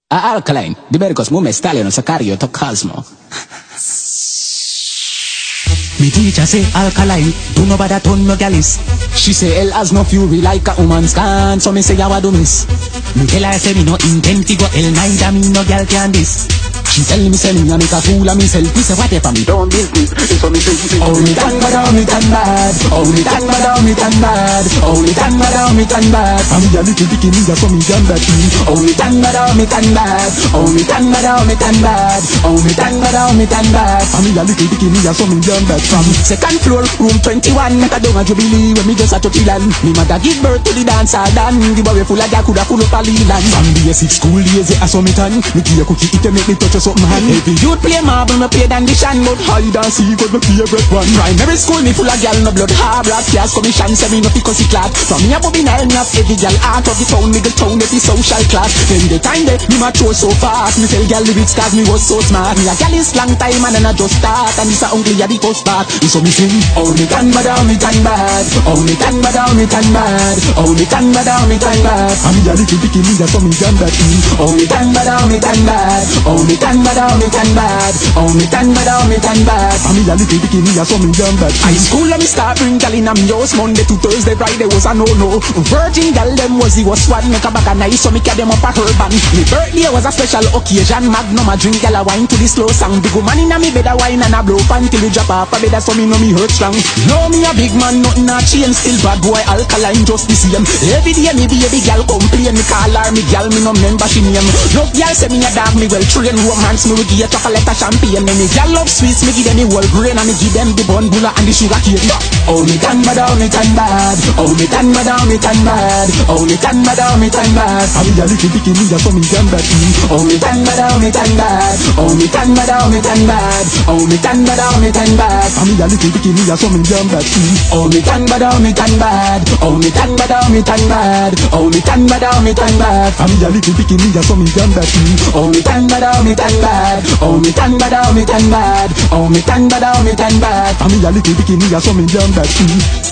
Alkaline, diversos mume stallion sa cardio to Cosmo. Me teacher say alkaline, do no bother turn no galis. She say hell has no fury like a woman's can, so me say I do miss. Me tell her say me no intend to go hell, neither me no girl can this. She tell me say me a make a fool of myself. Me say whatever me don't business. So me say oh me tan bad, oh me tan bad, oh me tan bad, oh me tan bad, oh me tan bad, oh me tan bad. I'm a little bikini so me tan bad. Oh me tan bad, oh me tan bad, oh me tan bad, oh me tan bad, oh me tan bad, oh me tan bad. I'm a little bikini so me tan bad. From second floor, room 21, make a dung a jubilee when me just a touch land. Me mother give birth to the dancer dan. The boy full of da coulda full up a leland. From the basic school days, I saw me tan. Me give a cookie, it make me touch something hand. Every youth play marble, me play dandition, but hide and seek was my favorite one. Primary school, me full of gal, no blood, hard rock, yes, commission, say me no fi cussy clad. From me a bobby nile, me have every gal out of the town, nigga town, every social class. Then the time they, me mature so fast, me tell gal lyrics cause me was so smart. Me a gal is long time and I just start, and this a uncle ya the first part. So me sing, oh me tan bad, oh me tan bad, oh me tan bad, oh me tan bad, oh me tan bad, oh me tan bad. I'm a little bikini, so me tan bad. Oh me tan bad, oh me tan bad, oh me tan bad, oh me tan bad, oh me tan bad, oh me tan bad. I'm a little bikini, so me tan bad. High school let me start bring gal in a me house. Monday to Thursday, Friday was a no-no. Virgin gal them was the worst one. Make a bag of nice, so me carry them up a urban. Me birthday was a special occasion. Magnum a drink, gal a wine to the slow song. Big woman in a me bed a wine and a blow pan till we drop off a bed, so me know me hurt strong. Know me a big man, nothing a change. Still bad boy, alkaline just the same. Every day me baby gal complain. Me call her me gal, me no member she name. No gal say me a dog, me well train. Romance me we give a chocolate a champagne. Me gal love sweets, me give them the whole grain. And me give them the bun bulla and the sugar cane. Oh me tan bad, oh me tan bad, oh me tan bad, oh me tan bad, oh me tan bad, oh me tan bad. I'm a little bikini, so me tan bad. Oh me tan bad, oh me tan bad, oh me tan bad, oh me tan bad, oh me tan bad, oh me tan bad. I'm a little bikini, so me tan bad. Oh me tan bad, oh me tan bad, oh me tan bad, oh me tan bad, oh me tan bad, oh me tan bad. I'm a little bikini, so me tan bad. Oh me tan bad, oh me tan bad, oh me tan bad, oh me tan bad, oh me tan bad, oh me tan bad. I'm a little bikini, so me tan bad.